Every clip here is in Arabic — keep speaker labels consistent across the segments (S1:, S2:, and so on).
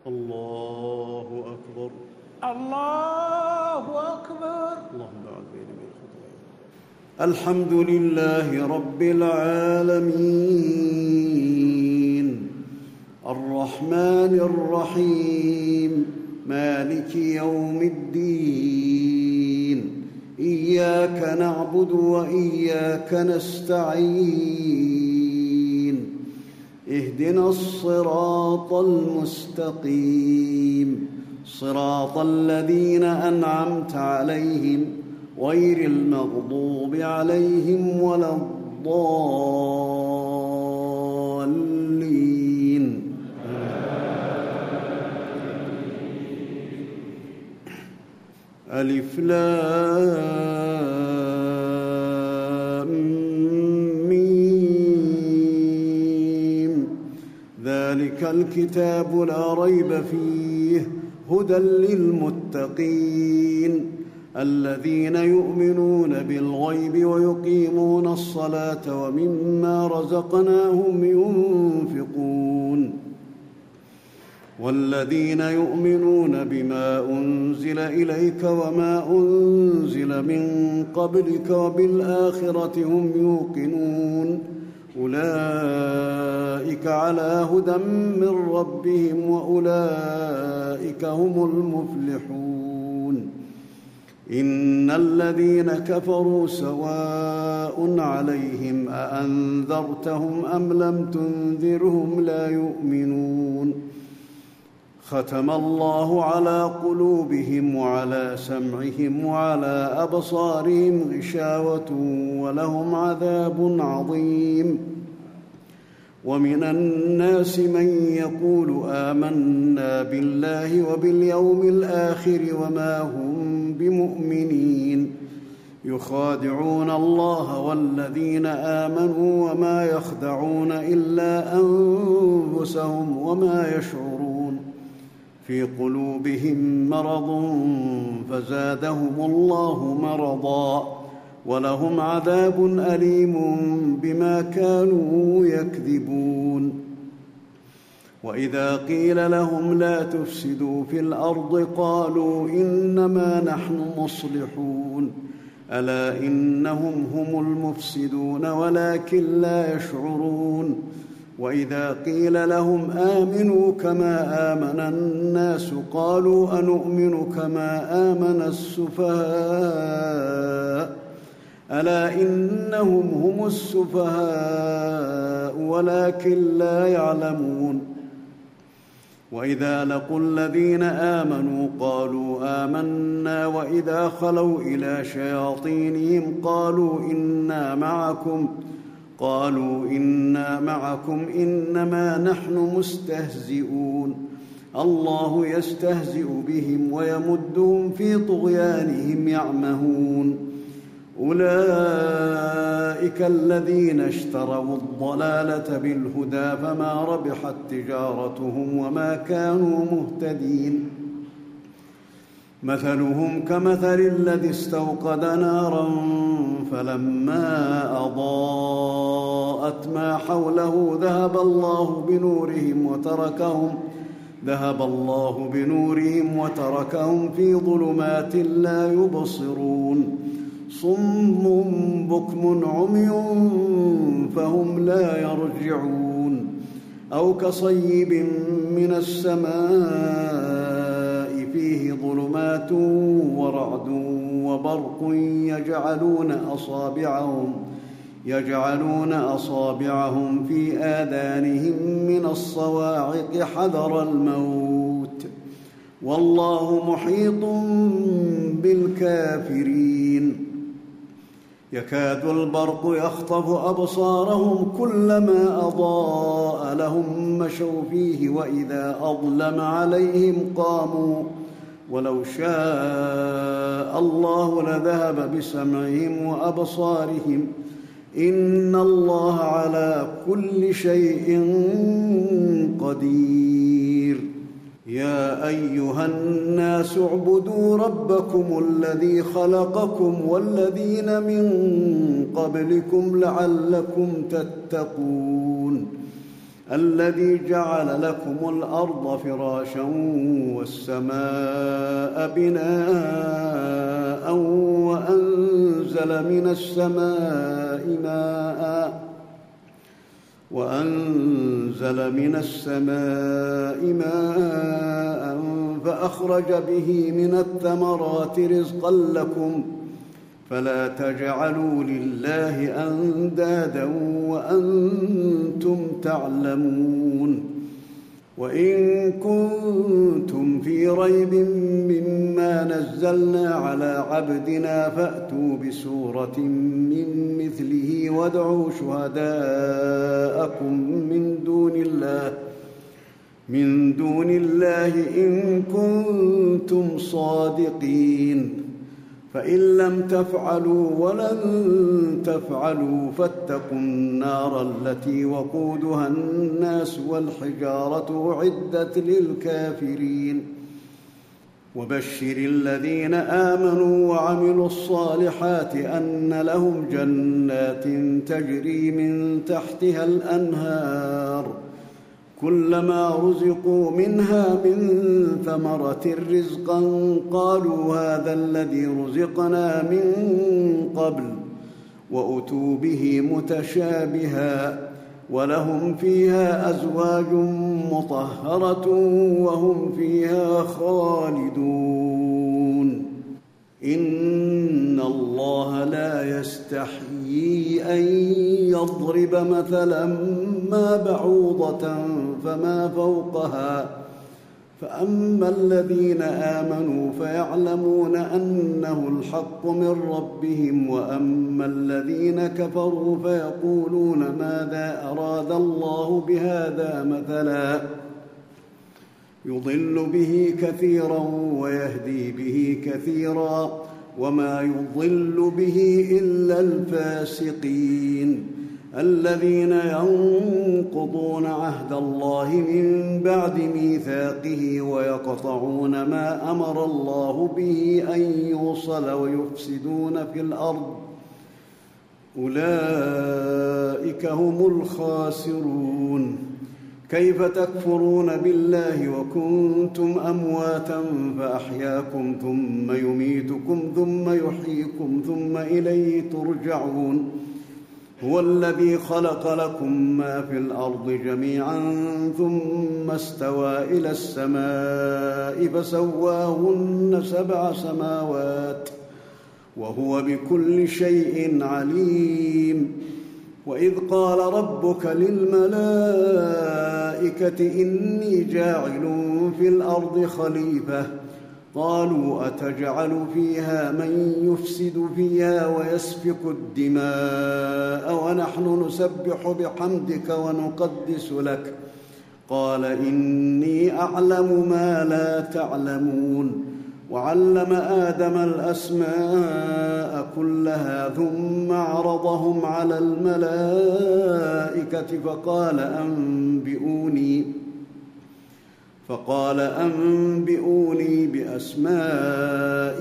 S1: الله أكبر.
S2: الله أكبر.
S1: اللهم أعوذ بك من الخطايا. الحمد لله رب العالمين الرحمن الرحيم مالك يوم الدين إياك نعبد وإياك نستعين اهدنا الصراط المستقيم صراط الذين أنعمت عليهم غير المغضوب عليهم ولا الضالين. ألف لام ميم ذلك الكتاب لا ريب فيه هدى للمتقين الذين يؤمنون بالغيب ويقيمون الصلاة ومما رزقناهم ينفقون والذين يؤمنون بما أنزل إليك وما أنزل من قبلك وبالآخرة هم يوقنون أولئك على هدى من ربهم وأولئك هم المفلحون. إن الذين كفروا سواء عليهم أأنذرتهم أم لم تنذرهم لا يؤمنون ختم الله على قلوبهم وعلى سمعهم وعلى أبصارهم غشاوة ولهم عذاب عظيم. ومن الناس من يقول آمنا بالله وباليوم الآخر وما هم بمؤمنين يخادعون الله والذين آمنوا وما يخدعون إلا أنفسهم وما يشعرون في قلوبهم مرض فزادهم الله مرضا ولهم عذاب أليم بما كانوا يكذبون. وإذا قيل لهم لا تفسدوا في الأرض قالوا إنما نحن مصلحون ألا إنهم هم المفسدون ولكن لا يشعرون. وإذا قيل لهم آمنوا كما آمن الناس قالوا أنؤمن كما آمن السفهاء ألا إنهم هم السفهاء ولكن لا يعلمون. وإذا لقوا الذين آمنوا قالوا آمنا وإذا خلوا إلى شياطينهم قالوا إنا معكم إنما نحن مستهزئون الله يستهزئ بهم ويمدهم في طغيانهم يعمهون. أولئك الذين اشتروا الضلالة بالهدى فما ربحت تجارتهم وما كانوا مهتدين. مثلهم كمثل الذي استوقد نارا فلما أضاءت ما حوله ذهب الله بنورهم وتركهم في ظلمات لا يبصرون صم بكم عمي فهم لا يرجعون. أو كصيب من السماء فيه ظلمات ورعد وبرق يجعلون أصابعهم في آذانهم من الصواعق حذر الموت والله محيط بالكافرين. يكاد البرق يخطف أبصارهم كلما أضاء لهم مشوا فيه وإذا أظلم عليهم قاموا ولو شاء الله لذهب بسمعهم وأبصارهم إن الله على كل شيء قدير. يا أيها الناس اعبدوا ربكم الذي خلقكم والذين من قبلكم لعلكم تتقون الذي جعل لكم الأرض فراشا والسماء بناء وأنزل من السماء ماء فأخرج به من الثمرات رزقا لكم فلا تجعلوا لله أندادا وأنتم تعلمون. وإن كنتم في ريب مما نزلنا على عبدنا فأتوا بسورة من مثله وادعوا شهداءكم من دون الله إن كنتم صادقين. فإن لم تفعلوا ولن تفعلوا فاتقوا النار التي وقودها الناس والحجارة أعدت للكافرين. وبشر الذين آمنوا وعملوا الصالحات أن لهم جنات تجري من تحتها الأنهار كلما رزقوا منها من ثمرة رزقا قالوا هذا الذي رزقنا من قبل وأتوا به متشابها ولهم فيها أزواج مطهرة وهم فيها خالدون. إن الله لا يستحيي أن يضرب مثلا ما بعوضة فما فوقها فأما الذين آمنوا فيعلمون أنه الحق من ربهم وأما الذين كفروا فيقولون ماذا أراد الله بهذا مثلا يضل به كثيرا ويهدي به كثيرا وما يضل به إلا الفاسقين الذين ينقضون عهد الله من بعد ميثاقه ويقطعون ما أمر الله به أن يوصل ويفسدون في الأرض أولئك هم الخاسرون. كيف تكفرون بالله وكنتم أمواتا فأحياكم ثم يميتكم ثم يحييكم ثم إليه ترجعون. هو الذي خلق لكم ما في الأرض جميعا ثم استوى إلى السماء فسواهن 7 سماوات وهو بكل شيء عليم. وإذ قال ربك للملائكة إني جاعل في الأرض خليفة قالوا أتجعل فيها من يفسد فيها ويسفك الدماء ونحن نسبح بحمدك ونقدس لك قال إني أعلم ما لا تعلمون. وعلم آدم الأسماء كلها ثم عرضهم على الملائكة فقال أنبئوني بأسماء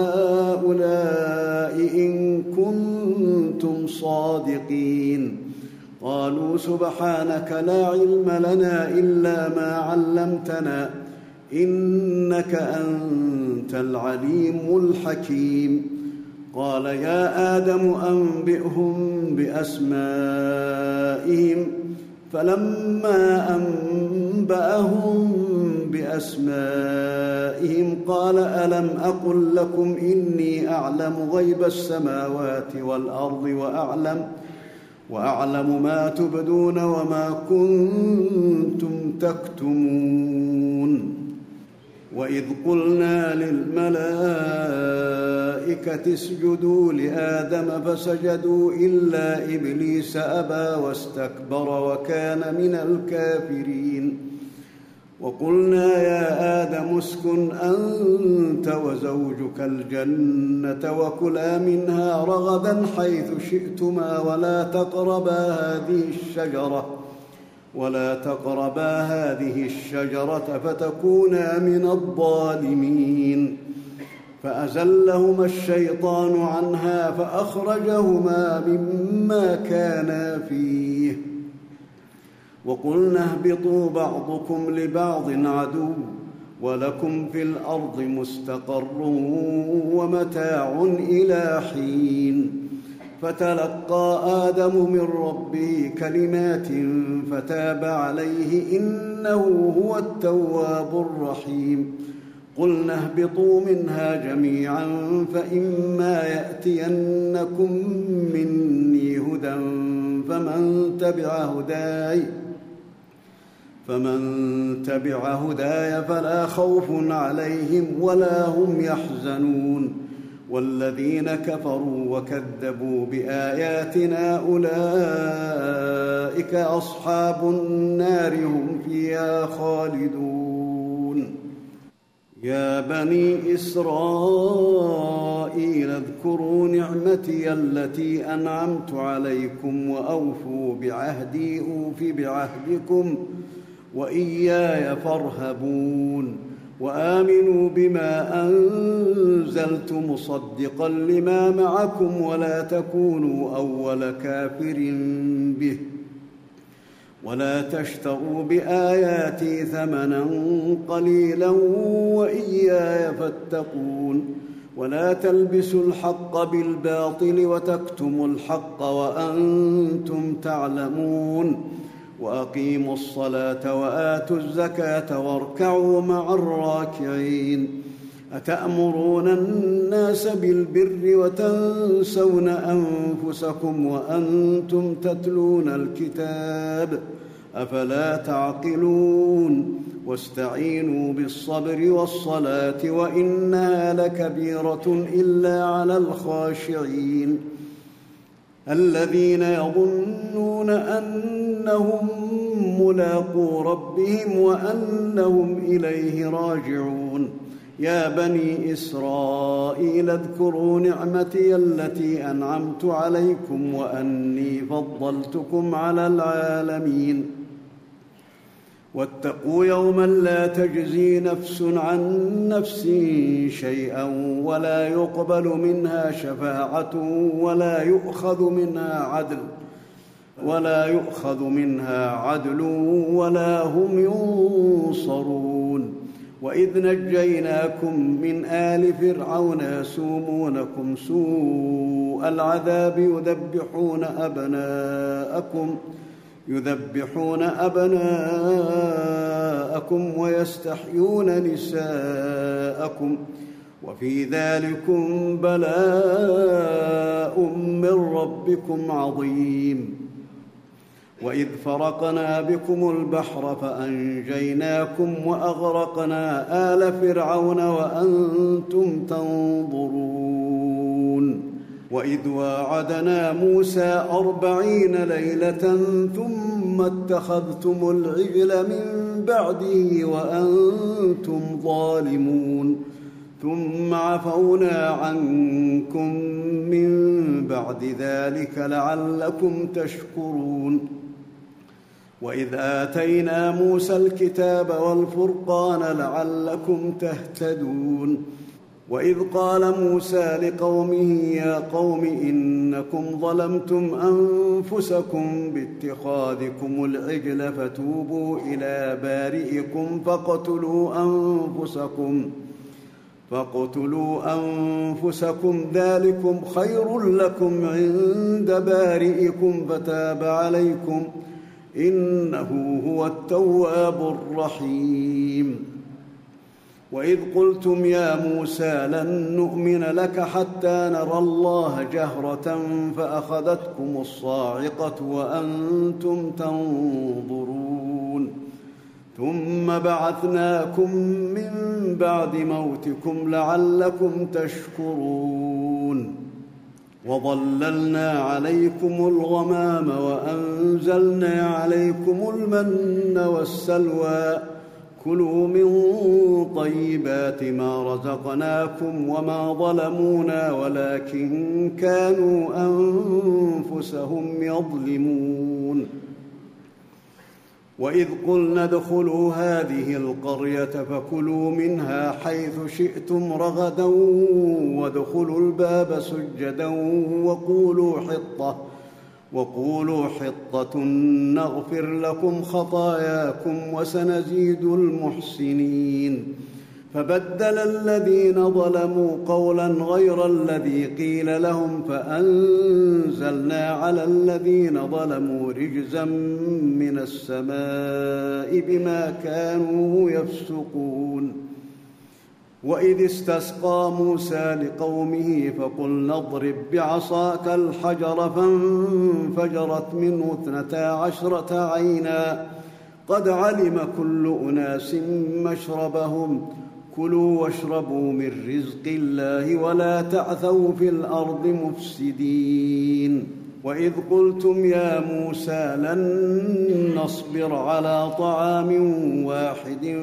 S1: هؤلاء إن كنتم صادقين. قالوا سبحانك لا علم لنا إلا ما علمتنا إنك أنت العليم الحكيم. قال يا آدم أنبئهم بأسمائهم فلما أنبأهم بأسمائهم قال ألم أقل لكم إني أعلم غيب السماوات والأرض وأعلم ما تبدون وما كنتم تكتمون. وإذ قلنا للملائكة اسجدوا لآدم فسجدوا إلا إبليس أبى واستكبر وكان من الكافرين. وقلنا يا آدم اسكن أنت وزوجك الجنة وكلا منها رغدا حيث شئتما ولا تقربا هذه الشجرة فتكونا من الظالمين. فأزلهما الشيطان عنها فأخرجهما مما كانا فيه وقلنا اهبطوا بعضكم لبعض عدو ولكم في الأرض مستقر ومتاع إلى حين فتلقى آدم من ربه كلمات فتاب عليه إنه هو التواب الرحيم قلنا اهبطوا منها جميعا فإما يأتينكم مني هدى فمن تبع هداي فلا خوف عليهم ولا هم يحزنون والذين كفروا وكذبوا بآياتنا أولئك أصحاب النار هم فيها خالدون يا بني إسرائيل اذكروا نعمتي التي أنعمت عليكم وأوفوا بعهدي أوف بعهدكم وإياي فارهبون وآمنوا بما أنزلت مصدقا لما معكم ولا تكونوا أول كافر به ولا تشتروا بآياتي ثمنا قليلا وإياي فاتقون ولا تلبسوا الحق بالباطل وتكتموا الحق وأنتم تعلمون وأقيموا الصلاة وآتوا الزكاة واركعوا مع الراكعين أتأمرون الناس بالبر وتنسون أنفسكم وأنتم تتلون الكتاب أفلا تعقلون واستعينوا بالصبر والصلاة وإنها لكبيرة إلا على الخاشعين الذين يظنون أنهم ملاقو ربهم وأنهم إليه راجعون يا بني إسرائيل اذكروا نعمتي التي أنعمت عليكم وأني فضلتكم على العالمين واتقوا يوما لا تجزي نفس عن نفس شيئا ولا يقبل منها شفاعة ولا يؤخذ منها عدل ولا هم ينصرون وإذ نجيناكم من آل فرعون يسومونكم سوء العذاب يذبحون أبناءكم ويستحيون نساءكم وفي ذلكم بلاء من ربكم عظيم وإذ فرقنا بكم البحر فأنجيناكم وأغرقنا آل فرعون وأنتم تنظرون وإذ واعدنا موسى 40 ليلة ثم اتخذتم العجل من بعده وأنتم ظالمون ثم عفونا عنكم من بعد ذلك لعلكم تشكرون وإذ آتينا موسى الكتاب والفرقان لعلكم تهتدون وإذ قال موسى لقومه يا قوم إنكم ظلمتم أنفسكم باتخاذكم العجل فتوبوا إلى بارئكم فاقتلوا أنفسكم ذلكم خير لكم عند بارئكم فتاب عليكم إنه هو التواب الرحيم وإذ قلتم يا موسى لن نؤمن لك حتى نرى الله جهرة فأخذتكم الصاعقة وأنتم تنظرون ثم بعثناكم من بعد موتكم لعلكم تشكرون وظللنا عليكم الغمام وأنزلنا عليكم المن والسلوى كلوا من طيبات ما رزقناكم وما ظلمونا ولكن كانوا أنفسهم يظلمون وإذ قلنا ادخلوا هذه القرية فكلوا منها حيث شئتم رغدا وقولوا حطة نغفر لكم خطاياكم وسنزيد المحسنين. فبدل الذين ظلموا قولا غير الذي قيل لهم فأنزلنا على الذين ظلموا رجزا من السماء بما كانوا يفسقون. وإذ استسقى موسى لقومه فقلنا اضرب بعصاك الحجر فانفجرت منه 12 عينا قد علم كل أناس مشربهم كلوا واشربوا من رزق الله ولا تعثوا في الأرض مفسدين. وإذ قلتم يا موسى لن نصبر على طعام واحد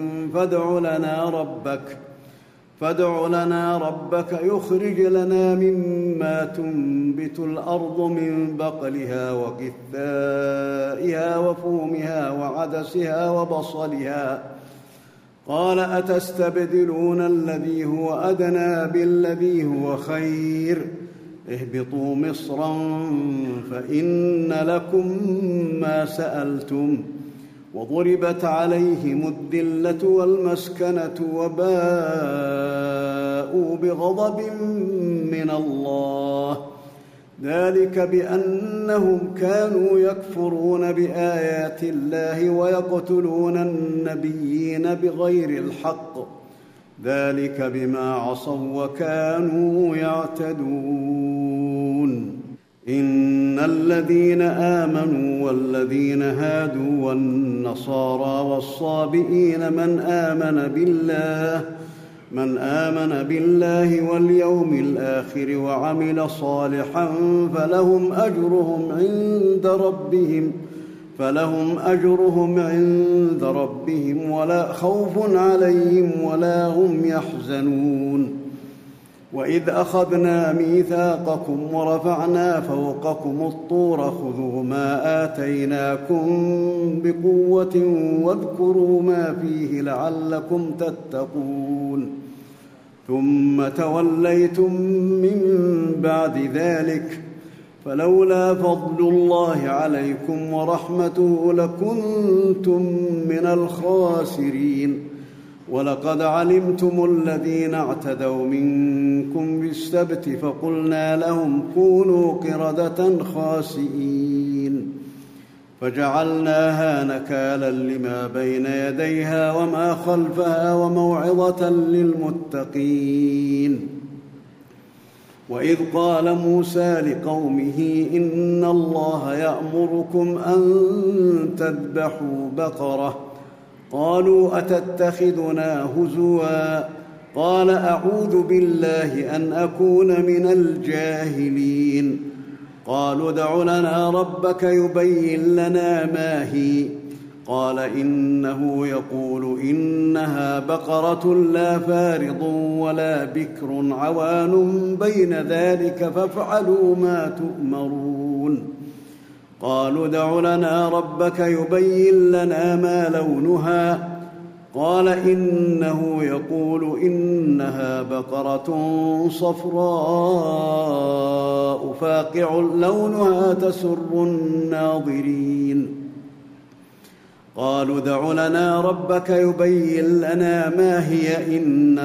S1: فادع لنا ربك يخرج لنا مما تنبت الأرض من بقلها وقثائها وفومها وعدسها وبصلها قال أتستبدلون الذي هو أدنى بالذي هو خير اهبطوا مصرا فإن لكم ما سألتم وضربت عليهم الذلة والمسكنة وباءوا بغضب من الله ذلك بأنهم كانوا يكفرون بآيات الله ويقتلون النبيين بغير الحق ذلك بما عصوا وكانوا يعتدون. إن الذين آمنوا والذين هادوا والنصارى والصابئين من آمن بالله واليوم الآخر وعمل صالحا فلهم أجرهم عند ربهم ولا خوف عليهم ولا هم يحزنون. وإذ أخذنا ميثاقكم ورفعنا فوقكم الطور خذوا ما آتيناكم بقوة واذكروا ما فيه لعلكم تتقون ثم توليتم من بعد ذلك فلولا فضل الله عليكم ورحمته لكنتم من الخاسرين. ولقد علمتم الذين اعتدوا منكم بالسبت فقلنا لهم كونوا قردة خاسئين فجعلناها نكالا لما بين يديها وما خلفها وموعظة للمتقين. وإذ قال موسى لقومه إن الله يأمركم أن تذبحوا بقرة قالوا أتتخذنا هزوا قال أعوذ بالله أن أكون من الجاهلين. قالوا ادع لنا ربك يبين لنا ما هي قال إنه يقول إنها بقرة لا فارض ولا بكر عوان بين ذلك فافعلوا ما تؤمرون. قالوا ادع لنا ربك يبين لنا ما لونها قال إنه يقول إنها بقرة صفراء فاقع لونها تسر الناظرين. قالوا ادع لنا ربك يبين لنا ما هي إن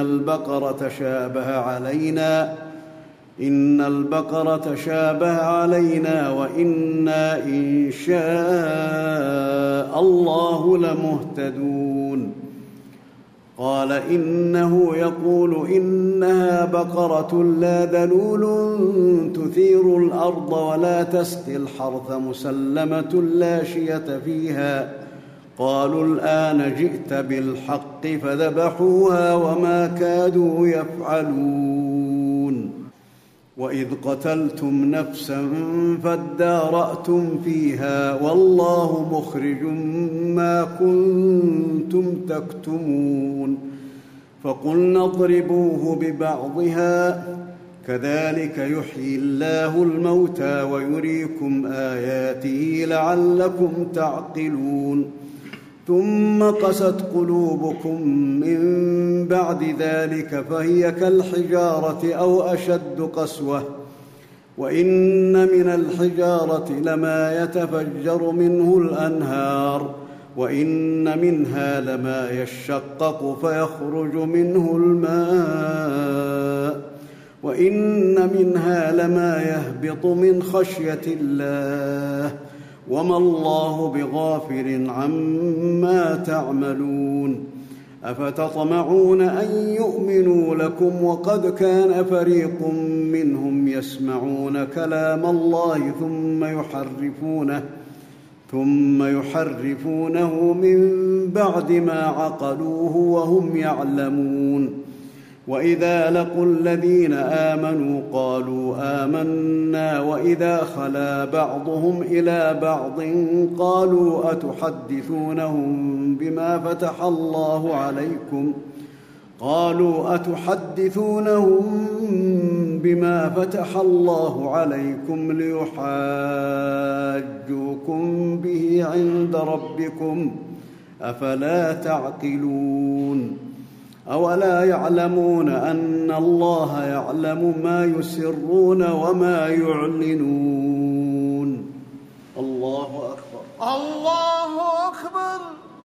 S1: البقرة شابه علينا وإنا إن شاء الله لمهتدون. قال إنه يقول إنها بقرة لا ذلول تثير الأرض ولا تسقي الحرث مسلمة لا شية فيها قالوا الآن جئت بالحق فذبحوها وما كادوا يفعلون. وإذ قتلتم نفسا فادارأتم فيها والله مخرج ما كنتم تكتمون. فقلنا اضربوه ببعضها كذلك يحيي الله الموتى ويريكم آياته لعلكم تعقلون. ثم قست قلوبكم من بعد ذلك فهي كالحجارة أو أشد قسوة وإن من الحجارة لما يتفجر منه الأنهار وإن منها لما يشقق فيخرج منه الماء وإن منها لما يهبط من خشية الله وما الله بغافل عما تعملون. أفتطمعون أن يؤمنوا لكم وقد كان فريق منهم يسمعون كلام الله ثم يحرفونه من بعد ما عقلوه وهم يعلمون. وإذا لقوا الذين آمنوا قالوا آمنا وإذا خلا بعضهم إلى بعض قالوا أتحدثونهم بما فتح الله عليكم ليحاجوكم به عند ربكم أفلا تعقلون. أولا يعلمون أن الله يعلم ما يسرون وما يعلنون. الله أكبر.
S2: الله أكبر.